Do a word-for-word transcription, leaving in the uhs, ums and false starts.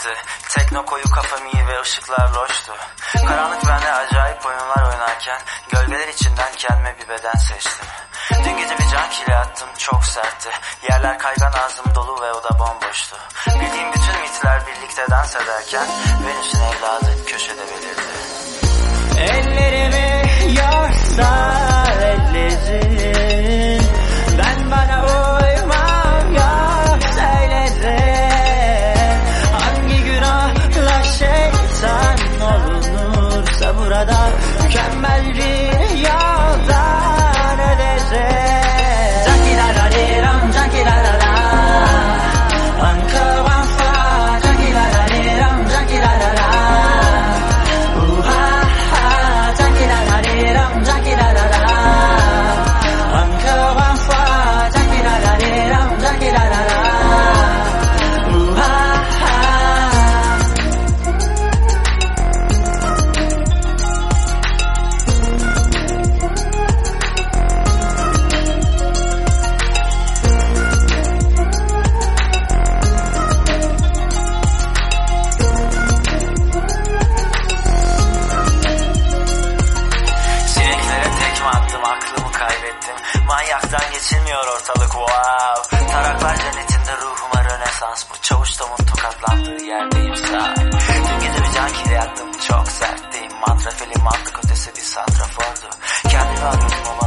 sertti. Tekno koyu kafam iyi ve ışıklar loştu. Karanlık bende acayip oyunlar oynarken gölgeler içinden kendime bir beden seçtim. Dün gece bir can kili attım, çok sertti. Yerler kaygan, ağzım dolu ve oda bomboştu. Bildiğim bütün mitler birlikte dans ederken Venüs'ün evladı köşede belirdi. Ellerimi yorsa ellerin, ben bana uymam yok söylerim. Hangi günahla şeytan olunursa burada mükemmel bir yoldan ederim. Jankirararam, jankirararam, encore one fois, jankirararam, jankirararam. Uha, jankirararam, jankirararam, encore one fois, jankirararam, jankirararam. Uha. Aklımı kaybettim. Manyaktan geçilmiyor ortalık, wow. Taraklar cennetinde ruhuma rönesans. Bu çavuştamın tokatlandığı yerdeyim sağ. Dün gece bir can kiri attım, çok sertteyim. Mantrafeli mantık ötesi bir santrafordu. Kendimi arıyordum ama